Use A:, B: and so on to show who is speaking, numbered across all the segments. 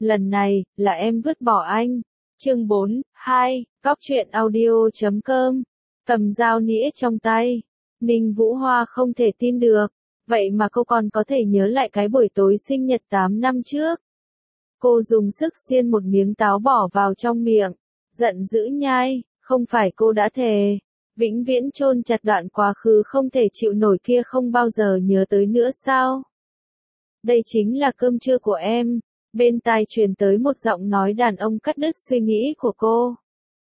A: lần này, là em vứt bỏ anh. Chương 4, 2, cóc truyện audio.com. Cầm dao nĩa trong tay. Ninh Vũ Hoa không thể tin được. Vậy mà cô còn có thể nhớ lại cái buổi tối sinh nhật 8 năm trước. Cô dùng sức xiên một miếng táo bỏ vào trong miệng. Giận dữ nhai, không phải cô đã thề. Vĩnh viễn chôn chặt đoạn quá khứ không thể chịu nổi kia không bao giờ nhớ tới nữa sao? Đây chính là cơm trưa của em. Bên tai truyền tới một giọng nói đàn ông cắt đứt suy nghĩ của cô.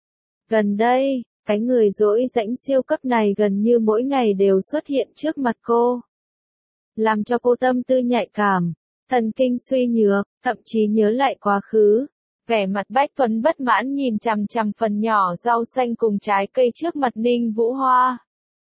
A: Gần đây, cái người dỗi rãnh siêu cấp này gần như mỗi ngày đều xuất hiện trước mặt cô. Làm cho cô tâm tư nhạy cảm, thần kinh suy nhược, thậm chí nhớ lại quá khứ. Vẻ mặt Bách Tuấn bất mãn nhìn chằm chằm phần nhỏ rau xanh cùng trái cây trước mặt Ninh Vũ Hoa.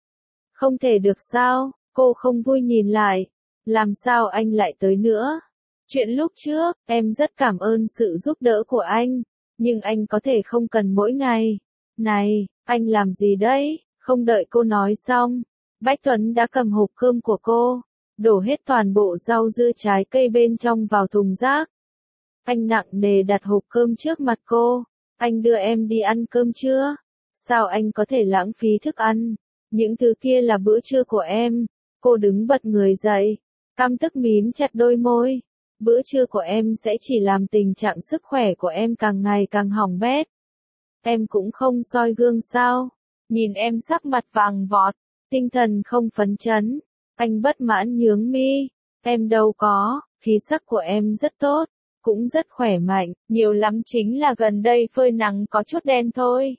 A: Không thể được sao, cô không vui nhìn lại. Làm sao anh lại tới nữa? Chuyện lúc trước, em rất cảm ơn sự giúp đỡ của anh. Nhưng anh có thể không cần mỗi ngày. Này, anh làm gì đấy? Không đợi cô nói xong. Bách Tuấn đã cầm hộp cơm của cô. Đổ hết toàn bộ rau dưa trái cây bên trong vào thùng rác. Anh nặng nề đặt hộp cơm trước mặt cô. Anh đưa em đi ăn cơm chưa? Sao anh có thể lãng phí thức ăn? Những thứ kia là bữa trưa của em. Cô đứng bật người dậy. Căm tức mím chặt đôi môi. Bữa trưa của em sẽ chỉ làm tình trạng sức khỏe của em càng ngày càng hỏng bét. Em cũng không soi gương sao? Nhìn em sắc mặt vàng vọt, tinh thần không phấn chấn. Anh bất mãn nhướng mi. Em đâu có, khí sắc của em rất tốt, cũng rất khỏe mạnh, nhiều lắm chính là gần đây phơi nắng có chút đen thôi.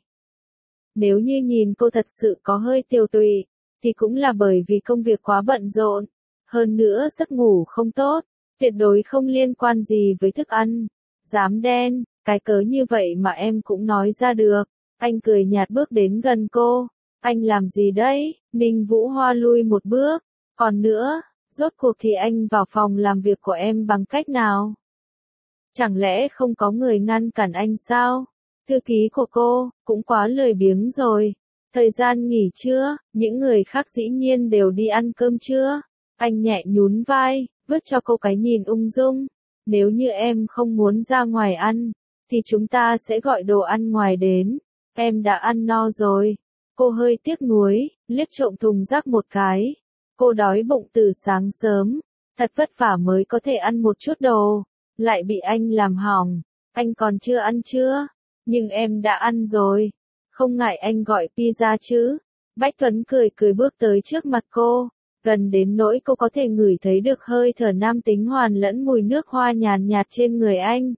A: Nếu như nhìn cô thật sự có hơi tiều tụy, thì cũng là bởi vì công việc quá bận rộn. Hơn nữa giấc ngủ không tốt, tuyệt đối không liên quan gì với thức ăn. Dám đen, cái cớ như vậy mà em cũng nói ra được. Anh cười nhạt bước đến gần cô. Anh làm gì đấy? Ninh Vũ Hoa lui một bước. Còn nữa, rốt cuộc thì anh vào phòng làm việc của em bằng cách nào? Chẳng lẽ không có người ngăn cản anh sao? Thư ký của cô, cũng quá lười biếng rồi. Thời gian nghỉ trưa, những người khác dĩ nhiên đều đi ăn cơm trưa. Anh nhẹ nhún vai, vứt cho cô cái nhìn ung dung. Nếu như em không muốn ra ngoài ăn, thì chúng ta sẽ gọi đồ ăn ngoài đến. Em đã ăn no rồi. Cô hơi tiếc nuối, liếc trộm thùng rác một cái. Cô đói bụng từ sáng sớm, thật vất vả mới có thể ăn một chút đồ, lại bị anh làm hỏng. Anh còn chưa ăn chưa? Nhưng em đã ăn rồi. Không ngại anh gọi pizza chứ? Bách Tuấn cười cười bước tới trước mặt cô, gần đến nỗi cô có thể ngửi thấy được hơi thở nam tính hoàn lẫn mùi nước hoa nhàn nhạt trên người anh.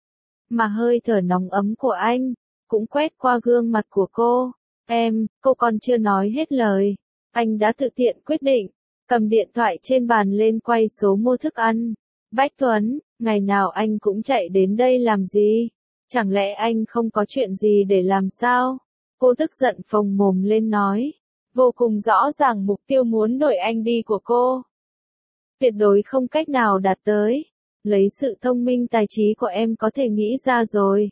A: Mà hơi thở nóng ấm của anh, cũng quét qua gương mặt của cô. Cô còn chưa nói hết lời. Anh đã tự tiện quyết định, cầm điện thoại trên bàn lên quay số mua thức ăn. Bách Tuấn, ngày nào anh cũng chạy đến đây làm gì? Chẳng lẽ anh không có chuyện gì để làm sao? Cô tức giận phồng mồm lên nói. Vô cùng rõ ràng mục tiêu muốn đuổi anh đi của cô. Tuyệt đối không cách nào đạt tới. Lấy sự thông minh tài trí của em có thể nghĩ ra rồi.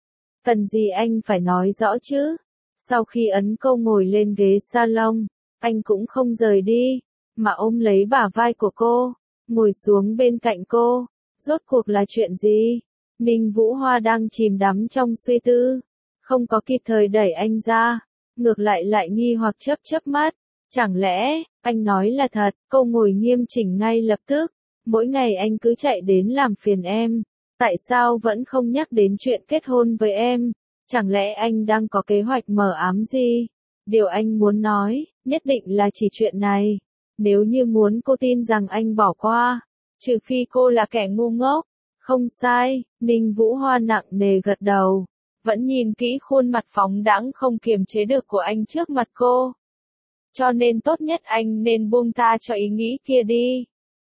A: Cần gì anh phải nói rõ chứ? Sau khi ấn cô ngồi lên ghế salon, anh cũng không rời đi, mà ôm lấy bả vai của cô, ngồi xuống bên cạnh cô. Rốt cuộc là chuyện gì? Ninh Vũ Hoa đang chìm đắm trong suy tư, không có kịp thời đẩy anh ra, ngược lại nghi hoặc chớp mắt. Chẳng lẽ, anh nói là thật? Cô ngồi nghiêm chỉnh ngay lập tức. Mỗi ngày anh cứ chạy đến làm phiền em. Tại sao vẫn không nhắc đến chuyện kết hôn với em? Chẳng lẽ anh đang có kế hoạch mờ ám gì? Điều anh muốn nói, nhất định là chỉ chuyện này. Nếu như muốn cô tin rằng anh bỏ qua, trừ phi cô là kẻ ngu ngốc. Không sai, Ninh Vũ Hoa nặng nề gật đầu. Vẫn nhìn kỹ khuôn mặt phóng đãng không kiềm chế được của anh trước mặt cô. Cho nên tốt nhất anh nên buông tha cho ý nghĩ kia đi.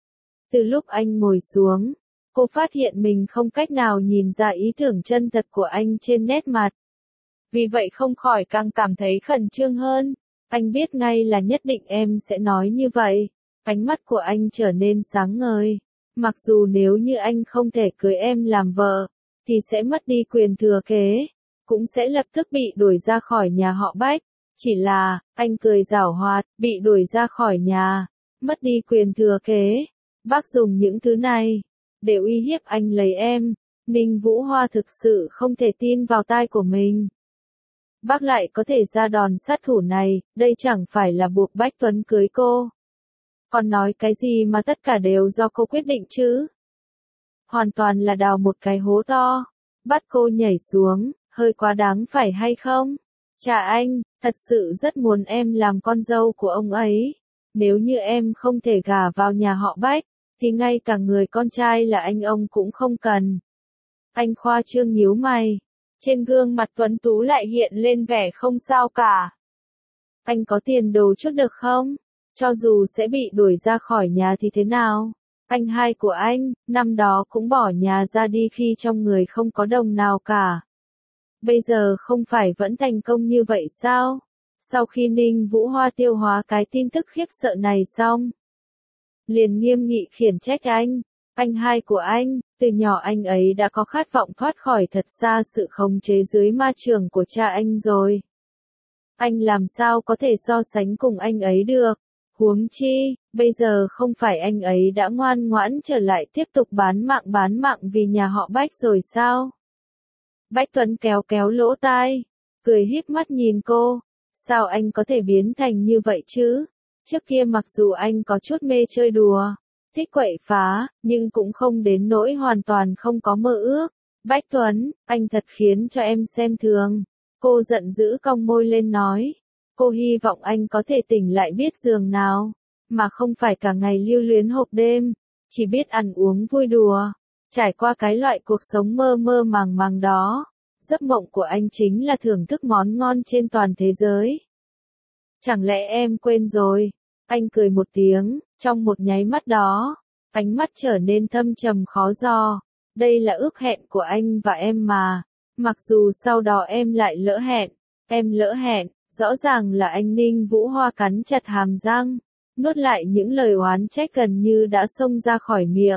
A: Từ lúc anh ngồi xuống, cô phát hiện mình không cách nào nhìn ra ý tưởng chân thật của anh trên nét mặt. Vì vậy không khỏi càng cảm thấy khẩn trương hơn. Anh biết ngay là nhất định em sẽ nói như vậy. Ánh mắt của anh trở nên sáng ngời. Mặc dù nếu như anh không thể cưới em làm vợ, thì sẽ mất đi quyền thừa kế, cũng sẽ lập tức bị đuổi ra khỏi nhà họ Bách. Chỉ là, anh cười giảo hoạt, bị đuổi ra khỏi nhà, mất đi quyền thừa kế. Bác dùng những thứ này để uy hiếp anh lấy em. Ninh Vũ Hoa thực sự không thể tin vào tai của mình. Bác lại có thể ra đòn sát thủ này, đây chẳng phải là buộc Bách Tuấn cưới cô. Còn nói cái gì mà tất cả đều do cô quyết định chứ? Hoàn toàn là đào một cái hố to, bắt cô nhảy xuống, hơi quá đáng phải hay không? Cha anh, thật sự rất muốn em làm con dâu của ông ấy. Nếu như em không thể gả vào nhà họ Bách, thì ngay cả người con trai là anh ông cũng không cần. Anh khoa trương nhíu mày. Trên gương mặt tuấn tú lại hiện lên vẻ không sao cả. Anh có tiền đồ chút được không? Cho dù sẽ bị đuổi ra khỏi nhà thì thế nào? Anh hai của anh, năm đó cũng bỏ nhà ra đi khi trong người không có đồng nào cả. Bây giờ không phải vẫn thành công như vậy sao? Sau khi Ninh Vũ Hoa tiêu hóa cái tin tức khiếp sợ này xong, liền nghiêm nghị khiển trách anh hai của anh, từ nhỏ anh ấy đã có khát vọng thoát khỏi thật xa sự khống chế dưới ma trường của cha anh rồi. Anh làm sao có thể so sánh cùng anh ấy được? Huống chi, bây giờ không phải anh ấy đã ngoan ngoãn trở lại tiếp tục bán mạng vì nhà họ Bách rồi sao? Bách Tuấn kéo kéo lỗ tai, cười híp mắt nhìn cô. Sao anh có thể biến thành như vậy chứ? Trước kia mặc dù anh có chút mê chơi đùa, thích quậy phá, nhưng cũng không đến nỗi hoàn toàn không có mơ ước. Bách Tuấn, anh thật khiến cho em xem thường. Cô giận dữ cong môi lên nói. Cô hy vọng anh có thể tỉnh lại biết giường nào, mà không phải cả ngày lưu luyến hộp đêm, chỉ biết ăn uống vui đùa, trải qua cái loại cuộc sống mơ mơ màng màng đó. Giấc mộng của anh chính là thưởng thức món ngon trên toàn thế giới. Chẳng lẽ em quên rồi? Anh cười một tiếng, trong một nháy mắt đó, ánh mắt trở nên thâm trầm khó dò. Đây là ước hẹn của anh và em mà. Mặc dù sau đó em lại lỡ hẹn, em lỡ hẹn, rõ ràng là anh Ninh Vũ Hoa cắn chặt hàm răng, nuốt lại những lời oán trách gần như đã xông ra khỏi miệng.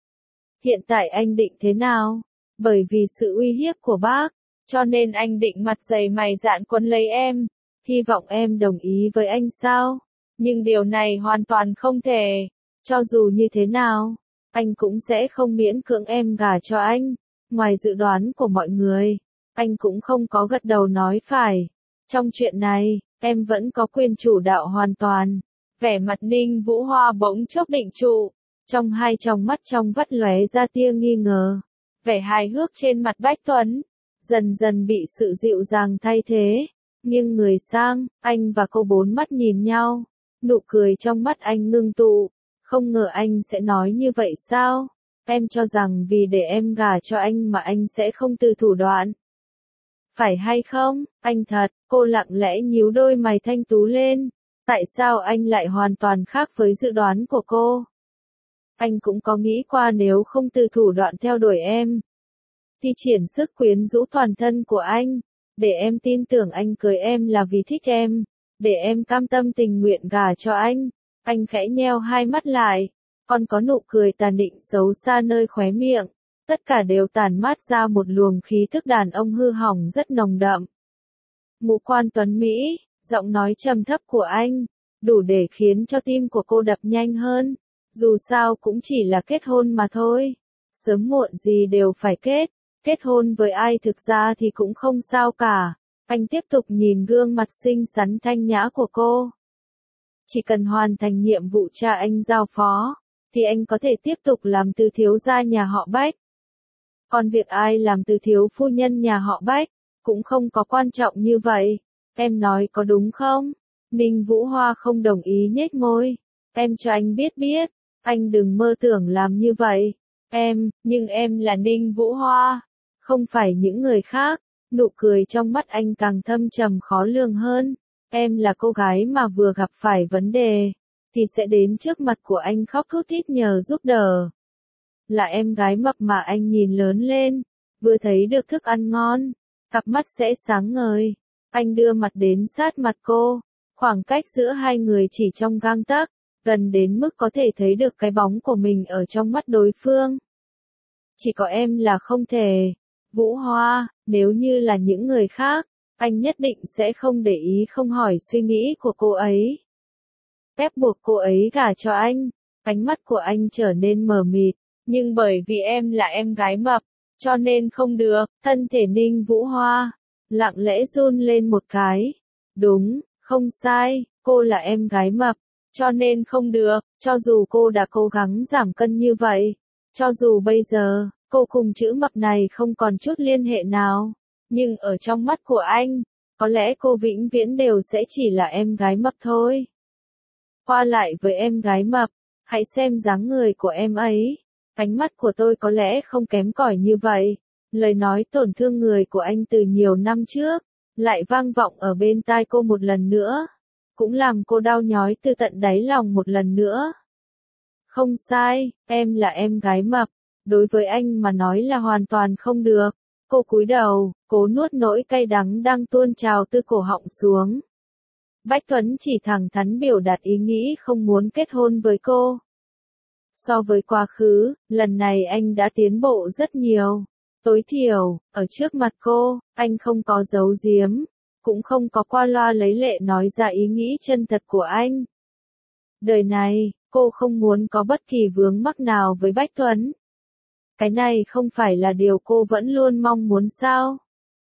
A: Hiện tại anh định thế nào? Bởi vì sự uy hiếp của bác, cho nên anh định mặt dày mày dạn quấn lấy em, hy vọng em đồng ý với anh sao? Nhưng điều này hoàn toàn không thể, cho dù như thế nào, anh cũng sẽ không miễn cưỡng em gả cho anh. Ngoài dự đoán của mọi người, anh cũng không có gật đầu nói phải. Trong chuyện này, em vẫn có quyền chủ đạo hoàn toàn. Vẻ mặt Ninh Vũ Hoa bỗng chốc định trụ, trong hai tròng mắt trong vắt lóe ra tia nghi ngờ. Vẻ hài hước trên mặt Bách Tuấn dần dần bị sự dịu dàng thay thế. Nghiêng người sang, anh và cô bốn mắt nhìn nhau, nụ cười trong mắt anh ngưng tụ. Không ngờ anh sẽ nói như vậy sao? Em cho rằng vì để em gả cho anh mà anh sẽ không từ thủ đoạn. Phải hay không? Anh thật, cô lặng lẽ nhíu đôi mày thanh tú lên. Tại sao anh lại hoàn toàn khác với dự đoán của cô? Anh cũng có nghĩ qua nếu không từ thủ đoạn theo đuổi em, thì triển sức quyến rũ toàn thân của anh, để em tin tưởng anh cưới em là vì thích em, để em cam tâm tình nguyện gả cho anh. Anh khẽ nheo hai mắt lại, còn có nụ cười tàn định xấu xa nơi khóe miệng, tất cả đều tản mát ra một luồng khí thức đàn ông hư hỏng rất nồng đậm. Ngũ quan tuấn Mỹ, giọng nói trầm thấp của anh, đủ để khiến cho tim của cô đập nhanh hơn. Dù sao cũng chỉ là kết hôn mà thôi. Sớm muộn gì đều phải kết hôn với ai thực ra thì cũng không sao cả. Anh tiếp tục nhìn gương mặt xinh xắn thanh nhã của cô. Chỉ cần hoàn thành nhiệm vụ cha anh giao phó, thì anh có thể tiếp tục làm từ thiếu gia nhà họ Bách. Còn việc ai làm từ thiếu phu nhân nhà họ Bách, cũng không có quan trọng như vậy. Em nói có đúng không? Ninh Vũ Hoa không đồng ý nhếch môi. Em cho anh biết, anh đừng mơ tưởng làm như vậy. Nhưng em là Ninh Vũ Hoa, không phải những người khác. Nụ cười trong mắt anh càng thâm trầm khó lường hơn. Em là cô gái mà vừa gặp phải vấn đề, thì sẽ đến trước mặt của anh khóc thút thít nhờ giúp đỡ. Là em gái mập mà anh nhìn lớn lên, vừa thấy được thức ăn ngon, cặp mắt sẽ sáng ngời. Anh đưa mặt đến sát mặt cô, khoảng cách giữa hai người chỉ trong gang tấc, gần đến mức có thể thấy được cái bóng của mình ở trong mắt đối phương. Chỉ có em là không thể. Vũ Hoa, nếu như là những người khác, anh nhất định sẽ không để ý không hỏi suy nghĩ của cô ấy. Ép buộc cô ấy gả cho anh, ánh mắt của anh trở nên mờ mịt, nhưng bởi vì em là em gái mập, cho nên không được. Thân thể Ninh Vũ Hoa lặng lẽ run lên một cái. Đúng, không sai, cô là em gái mập, cho nên không được. Cho dù cô đã cố gắng giảm cân như vậy, cho dù bây giờ cô cùng chữ mập này không còn chút liên hệ nào, nhưng ở trong mắt của anh, có lẽ cô vĩnh viễn đều sẽ chỉ là em gái mập thôi. Qua lại với em gái mập, hãy xem dáng người của em ấy. Ánh mắt của tôi có lẽ không kém cỏi như vậy. Lời nói tổn thương người của anh từ nhiều năm trước, lại vang vọng ở bên tai cô một lần nữa. Cũng làm cô đau nhói từ tận đáy lòng một lần nữa. Không sai, em là em gái mập. Đối với anh mà nói là hoàn toàn không được. Cô cúi đầu, cố nuốt nỗi cay đắng đang tuôn trào từ cổ họng xuống. Bách Tuấn chỉ thẳng thắn biểu đạt ý nghĩ không muốn kết hôn với cô. So với quá khứ, lần này anh đã tiến bộ rất nhiều. Tối thiểu, ở trước mặt cô, anh không có giấu giếm, cũng không có qua loa lấy lệ nói ra ý nghĩ chân thật của anh. Đời này, cô không muốn có bất kỳ vướng mắc nào với Bách Tuấn. Cái này không phải là điều cô vẫn luôn mong muốn sao?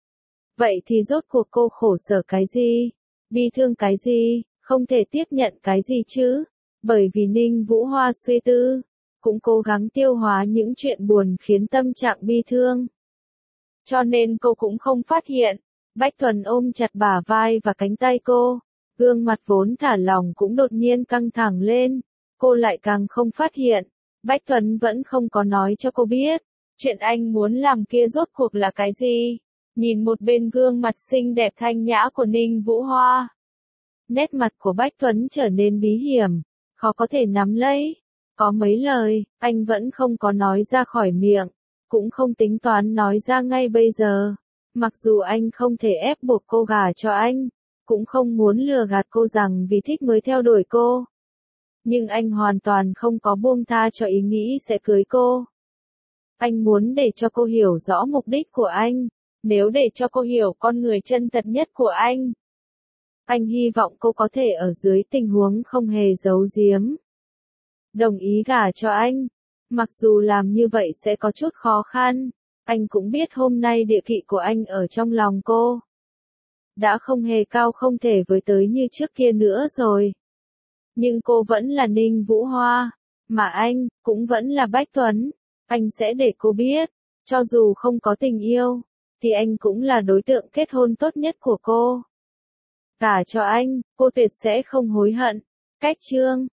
A: Vậy thì rốt cuộc cô khổ sở cái gì? Bi thương cái gì? Không thể tiếp nhận cái gì chứ? Bởi vì Ninh Vũ Hoa suy tư, cũng cố gắng tiêu hóa những chuyện buồn khiến tâm trạng bi thương. Cho nên cô cũng không phát hiện. Bách Tuấn ôm chặt bả vai và cánh tay cô, gương mặt vốn thả lỏng cũng đột nhiên căng thẳng lên. Cô lại càng không phát hiện. Bách Tuấn vẫn không có nói cho cô biết, chuyện anh muốn làm kia rốt cuộc là cái gì. Nhìn một bên gương mặt xinh đẹp thanh nhã của Ninh Vũ Hoa, nét mặt của Bách Tuấn trở nên bí hiểm, khó có thể nắm lấy. Có mấy lời, anh vẫn không có nói ra khỏi miệng, cũng không tính toán nói ra ngay bây giờ. Mặc dù anh không thể ép buộc cô gả cho anh, cũng không muốn lừa gạt cô rằng vì thích mới theo đuổi cô. Nhưng anh hoàn toàn không có buông tha cho ý nghĩ sẽ cưới cô. Anh muốn để cho cô hiểu rõ mục đích của anh, nếu để cho cô hiểu con người chân thật nhất của anh. Anh hy vọng cô có thể ở dưới tình huống không hề giấu giếm, đồng ý gả cho anh. Mặc dù làm như vậy sẽ có chút khó khăn, anh cũng biết hôm nay địa vị của anh ở trong lòng cô đã không hề cao không thể với tới như trước kia nữa rồi. Nhưng cô vẫn là Ninh Vũ Hoa, mà anh cũng vẫn là Bách Tuấn. Anh sẽ để cô biết, cho dù không có tình yêu, thì anh cũng là đối tượng kết hôn tốt nhất của cô. Gả cho anh, cô tuyệt sẽ không hối hận. Cách chương